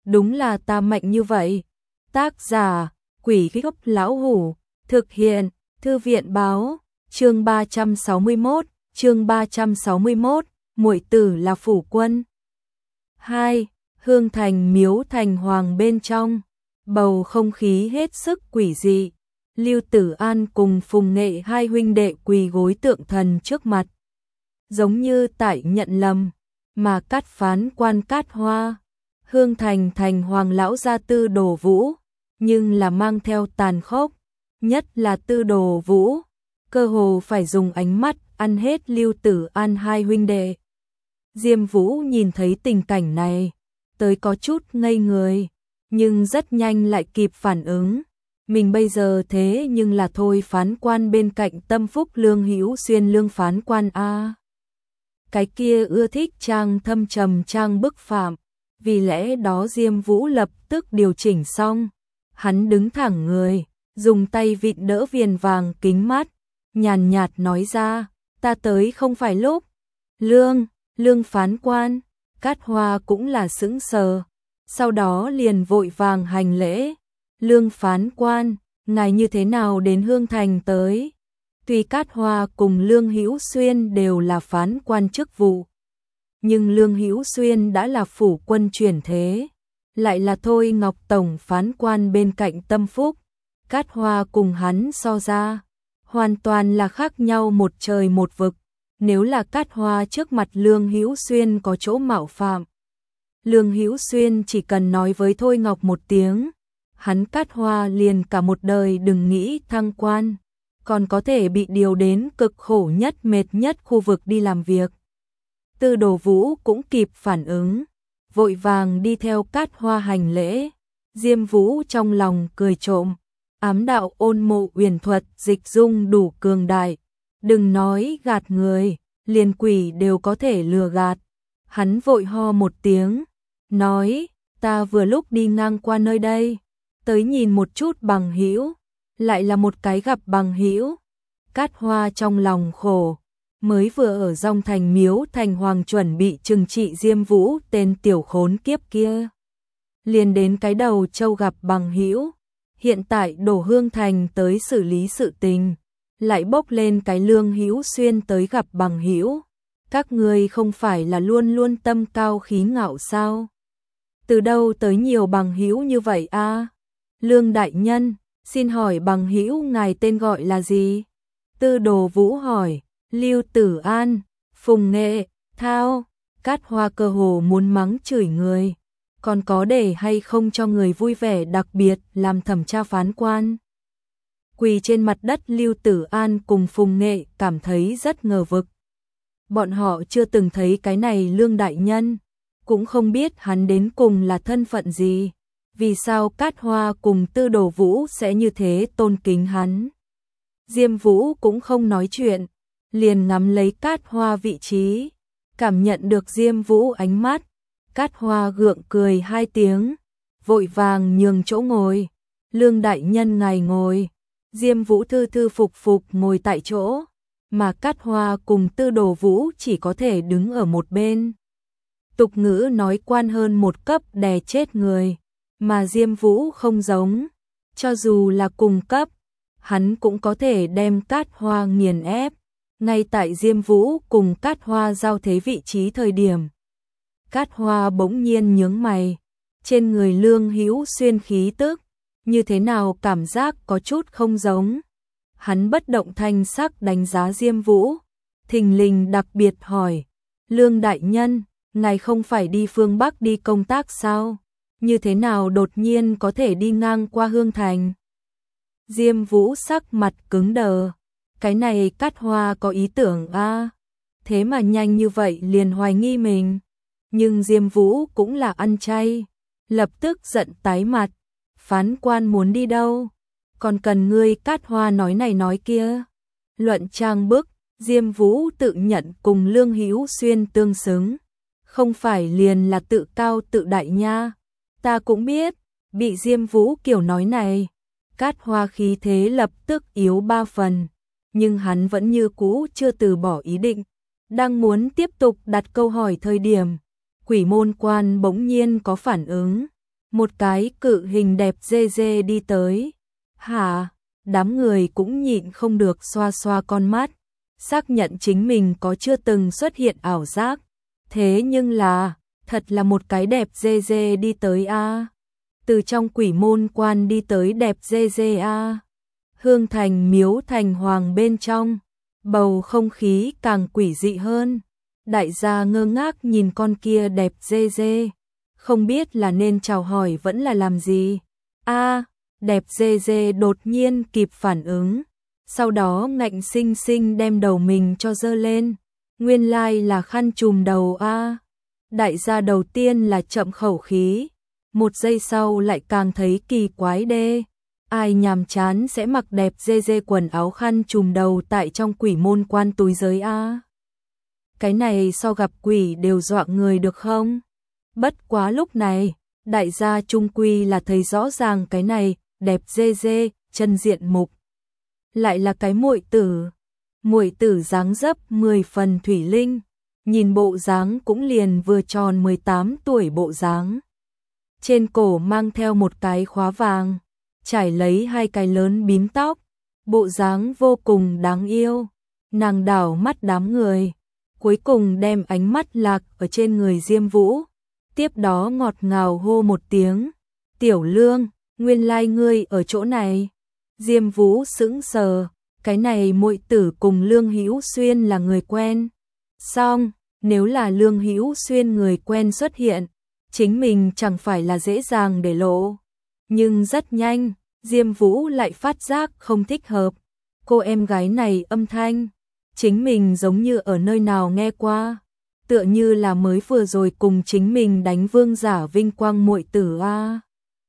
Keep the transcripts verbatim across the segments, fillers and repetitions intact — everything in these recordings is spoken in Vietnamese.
đúng là ta mạnh như vậy. Tác giả, Quỷ Gốc Lão Hủ, thực hiện, Thư viện báo, chương ba trăm sáu mươi mốt, chương ba trăm sáu mươi mốt, muội tử là phủ quân. hai. Hương thành miếu thành hoàng bên trong, bầu không khí hết sức quỷ dị. Lưu Tử An cùng Phùng Nghệ hai huynh đệ quỳ gối tượng thần trước mặt, giống như tại nhận lầm, mà Cát Phán quan Cát Hoa, Hương thành thành hoàng lão gia Tư Đồ Vũ, nhưng là mang theo tàn khốc, nhất là Tư Đồ Vũ, cơ hồ phải dùng ánh mắt ăn hết Lưu Tử An hai huynh đệ. Diêm Vũ nhìn thấy tình cảnh này, tới có chút ngây người, nhưng rất nhanh lại kịp phản ứng. Mình bây giờ thế nhưng là thôi phán quan bên cạnh Tâm Phúc Lương Hữu Xuyên Lương phán quan a. Cái kia ưa thích trang thâm trầm trang bức phạm, vì lẽ đó Diêm Vũ lập tức điều chỉnh xong. Hắn đứng thẳng người, dùng tay vịn đỡ viền vàng kính mắt, nhàn nhạt nói ra, ta tới không phải lúc. Lương, Lương phán quan, Cát Hoa cũng là sững sờ, sau đó liền vội vàng hành lễ. Lương phán quan, ngài như thế nào đến Hương thành tới? Tuy Cát Hoa cùng Lương Hữu Xuyên đều là phán quan chức vụ, nhưng Lương Hữu Xuyên đã là phủ quân chuyển thế, lại là Thôi Ngọc tổng phán quan bên cạnh Tâm Phúc. Cát Hoa cùng hắn so ra, hoàn toàn là khác nhau một trời một vực. Nếu là Cát Hoa trước mặt Lương Hữu Xuyên có chỗ mạo phạm, Lương Hữu Xuyên chỉ cần nói với Thôi Ngọc một tiếng, hắn Cát Hoa liền cả một đời đừng nghĩ thăng quan, còn có thể bị điều đến cực khổ nhất mệt nhất khu vực đi làm việc. Tư Đồ Vũ cũng kịp phản ứng, vội vàng đi theo Cát Hoa hành lễ. Diêm Vũ trong lòng cười trộm, ám đạo ôn mộ uyển thuật dịch dung đủ cường đại, đừng nói gạt người, liền quỷ đều có thể lừa gạt. Hắn vội ho một tiếng, nói, ta vừa lúc đi ngang qua nơi đây, tới nhìn một chút bằng hữu, lại là một cái gặp bằng hữu. Cát Hoa trong lòng khổ, mới vừa ở Dong Thành miếu thành hoàng chuẩn bị trừng trị Diêm Vũ tên tiểu khốn kiếp kia, liền đến cái đầu châu gặp bằng hữu, hiện tại đổ Hương thành tới xử lý sự tình, lại bốc lên cái Lương Hữu Xuyên tới gặp bằng hữu. Các ngươi không phải là luôn luôn tâm cao khí ngạo sao? Từ đâu tới nhiều bằng hữu như vậy a? À? Lương đại nhân, xin hỏi bằng hữu ngài tên gọi là gì? Tư Đồ Vũ hỏi. Lưu Tử An, Phùng Nghệ, Thao. Cát Hoa cơ hồ muốn mắng chửi người, còn có để hay không cho người vui vẻ đặc biệt làm thẩm tra phán quan. Quỳ trên mặt đất Lưu Tử An cùng Phùng Nghệ cảm thấy rất ngờ vực. Bọn họ chưa từng thấy cái này Lương đại nhân, cũng không biết hắn đến cùng là thân phận gì, vì sao Cát Hoa cùng Tư Đồ Vũ sẽ như thế tôn kính hắn. Diêm Vũ cũng không nói chuyện, liền ngắm lấy Cát Hoa vị trí, cảm nhận được Diêm Vũ ánh mắt. Cát Hoa gượng cười hai tiếng, vội vàng nhường chỗ ngồi. Lương đại nhân ngài ngồi. Diêm Vũ thư thư phục phục ngồi tại chỗ, mà Cát Hoa cùng Tư Đồ Vũ chỉ có thể đứng ở một bên. Tục ngữ nói quan hơn một cấp đè chết người, mà Diêm Vũ không giống, cho dù là cùng cấp, hắn cũng có thể đem Cát Hoa nghiền ép. Ngay tại Diêm Vũ cùng Cát Hoa giao thế vị trí thời điểm, Cát Hoa bỗng nhiên nhướng mày, trên người Lương Hữu Xuyên khí tức, như thế nào cảm giác có chút không giống. Hắn bất động thanh sắc đánh giá Diêm Vũ, thình lình đặc biệt hỏi, Lương đại nhân, ngài không phải đi phương Bắc đi công tác sao? Như thế nào đột nhiên có thể đi ngang qua Hương thành? Diêm Vũ sắc mặt cứng đờ, cái này Cát Hoa có ý tưởng a, à? Thế mà nhanh như vậy liền hoài nghi mình. Nhưng Diêm Vũ cũng là ăn chay, lập tức giận tái mặt, phán quan muốn đi đâu? Còn cần ngươi Cát Hoa nói này nói kia. Luận trang bức, Diêm Vũ tự nhận cùng Lương Hữu Xuyên tương xứng, không phải liền là tự cao tự đại nha. Ta cũng biết, bị Diêm Vũ kiểu nói này, Cát Hoa khí thế lập tức yếu ba phần, nhưng hắn vẫn như cũ chưa từ bỏ ý định. Đang muốn tiếp tục đặt câu hỏi thời điểm, Quỷ Môn Quan bỗng nhiên có phản ứng, một cái cự hình đẹp dê dê đi tới. Hả? Đám người cũng nhịn không được xoa xoa con mắt, xác nhận chính mình có chưa từng xuất hiện ảo giác. Thế nhưng là, thật là một cái đẹp dê dê đi tới a. Từ trong quỷ môn quan đi tới đẹp dê dê a. Hương thành miếu thành hoàng bên trong, bầu không khí càng quỷ dị hơn. Đại gia ngơ ngác nhìn con kia đẹp dê dê, không biết là nên chào hỏi vẫn là làm gì. A, đẹp dê dê đột nhiên kịp phản ứng, sau đó ngạnh sinh sinh đem đầu mình cho dơ lên. Nguyên lai là khăn trùm đầu a. Đại gia đầu tiên là chậm khẩu khí, một giây sau lại càng thấy kỳ quái đê. Ai nhàm chán sẽ mặc đẹp dê dê quần áo khăn trùm đầu tại trong quỷ môn quan túi giới a. Cái này so gặp quỷ đều dọa người được không? Bất quá lúc này, đại gia trung quy là thấy rõ ràng cái này, đẹp dê dê, chân diện mục. Lại là cái muội tử. Muội tử dáng dấp mười phần thủy linh, nhìn bộ dáng cũng liền vừa tròn mười tám tuổi bộ dáng. Trên cổ mang theo một cái khóa vàng, trải lấy hai cái lớn bím tóc, bộ dáng vô cùng đáng yêu. Nàng đảo mắt đám người, cuối cùng đem ánh mắt lạc ở trên người Diêm Vũ, tiếp đó ngọt ngào hô một tiếng, "Tiểu Lương, nguyên lai ngươi ở chỗ này." Diêm Vũ sững sờ, cái này muội tử cùng Lương Hữu Xuyên là người quen. Xong, nếu là Lương Hữu Xuyên người quen xuất hiện, chính mình chẳng phải là dễ dàng để lộ. Nhưng rất nhanh, Diêm Vũ lại phát giác không thích hợp. Cô em gái này âm thanh, chính mình giống như ở nơi nào nghe qua, tựa như là mới vừa rồi cùng chính mình đánh vương giả vinh quang muội tử a.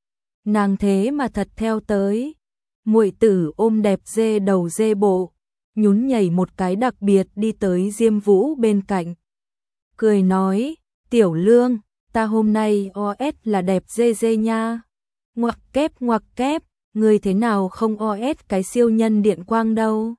Nàng thế mà thật theo tới. Muội tử ôm đẹp dê đầu dê bộ, nhún nhảy một cái đặc biệt đi tới Diêm Vũ bên cạnh. Cười nói, "Tiểu Lương, ta hôm nay o ét là đẹp dê dê nha." Ngoặc kép ngoặc kép, người thế nào không o ét cái siêu nhân điện quang đâu.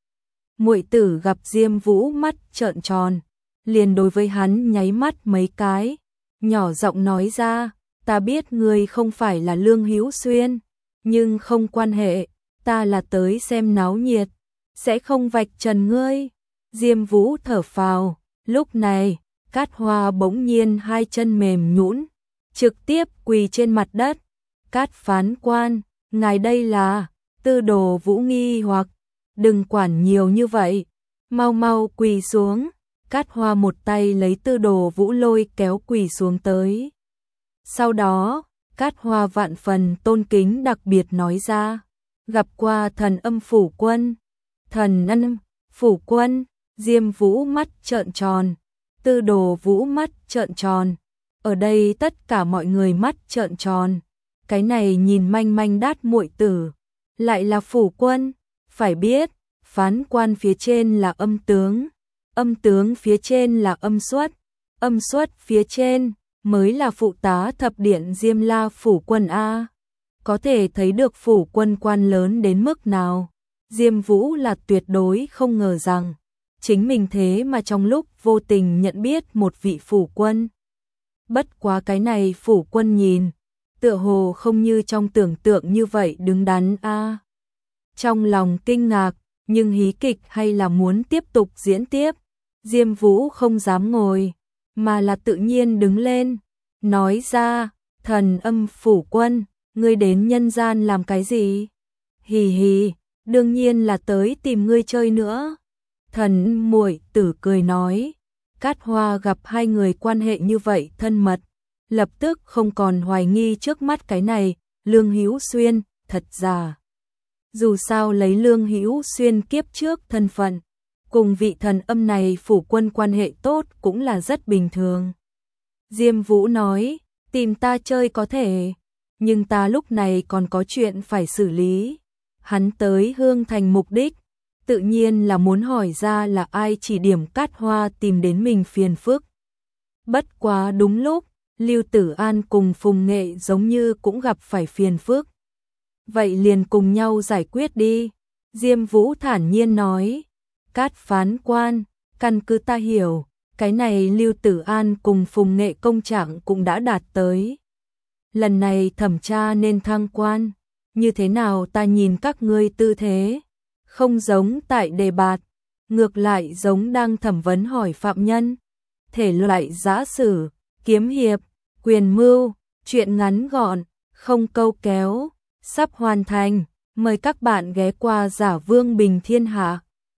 Muội tử gặp Diêm Vũ mắt trợn tròn, liền đối với hắn nháy mắt mấy cái, nhỏ giọng nói ra, "Ta biết ngươi không phải là Lương Hữu Xuyên, nhưng không quan hệ, ta là tới xem náo nhiệt, sẽ không vạch trần ngươi." Diêm Vũ thở phào, lúc này, Cát Hoa bỗng nhiên hai chân mềm nhũn, trực tiếp quỳ trên mặt đất. "Cát phán quan, ngài đây là?" Tư Đồ Vũ nghi hoặc, "Đừng quản nhiều như vậy, mau mau quỳ xuống." Cát Hoa một tay lấy Tư Đồ Vũ lôi kéo quỳ xuống tới. Sau đó, Cát Hoa vạn phần tôn kính đặc biệt nói ra, "Gặp qua thần âm phủ quân." "Thần âm phủ quân?" Diêm Vũ mắt trợn tròn, Tư Đồ Vũ mắt trợn tròn, ở đây tất cả mọi người mắt trợn tròn. Cái này nhìn manh manh đát muội tử, lại là phủ quân. Phải biết, phán quan phía trên là âm tướng, âm tướng phía trên là âm xuất, âm xuất phía trên mới là phụ tá thập điện Diêm La phủ quân a. Có thể thấy được phủ quân quan lớn đến mức nào. Diêm Vũ là tuyệt đối không ngờ rằng chính mình thế mà trong lúc vô tình nhận biết một vị phủ quân. Bất quá cái này phủ quân nhìn, tựa hồ không như trong tưởng tượng như vậy đứng đắn a. Trong lòng kinh ngạc, nhưng hí kịch hay là muốn tiếp tục diễn tiếp. Diêm Vũ không dám ngồi, mà là tự nhiên đứng lên, nói ra, "Thần âm phủ quân, ngươi đến nhân gian làm cái gì?" "Hì hì, đương nhiên là tới tìm ngươi chơi nữa." Thần muội tử cười nói. Cát Hoa gặp hai người quan hệ như vậy thân mật, lập tức không còn hoài nghi trước mắt cái này, Lương Hữu Xuyên, thật giả. Dù sao lấy Lương Hữu Xuyên kiếp trước thân phận, cùng vị thần âm này phủ quân quan hệ tốt cũng là rất bình thường. Diêm Vũ nói, "Tìm ta chơi có thể, nhưng ta lúc này còn có chuyện phải xử lý." Hắn tới Hương Thành mục đích, tự nhiên là muốn hỏi ra là ai chỉ điểm Cát Hoa tìm đến mình phiền phức. Bất quá đúng lúc, Lưu Tử An cùng Phùng Nghệ giống như cũng gặp phải phiền phức. "Vậy liền cùng nhau giải quyết đi." Diêm Vũ thản nhiên nói. "Cát phán quan, căn cứ ta hiểu, cái này Lưu Tử An cùng Phùng Nghệ công trạng cũng đã đạt tới lần này thẩm tra nên thăng quan, như thế nào ta nhìn các ngươi tư thế, không giống tại đề bạt, ngược lại giống đang thẩm vấn hỏi phạm nhân, thể loại giã sử, kiếm hiệp, quyền mưu, chuyện ngắn gọn, không câu kéo, sắp hoàn thành, mời các bạn ghé qua Giả Vương Bình Thiên Hạ.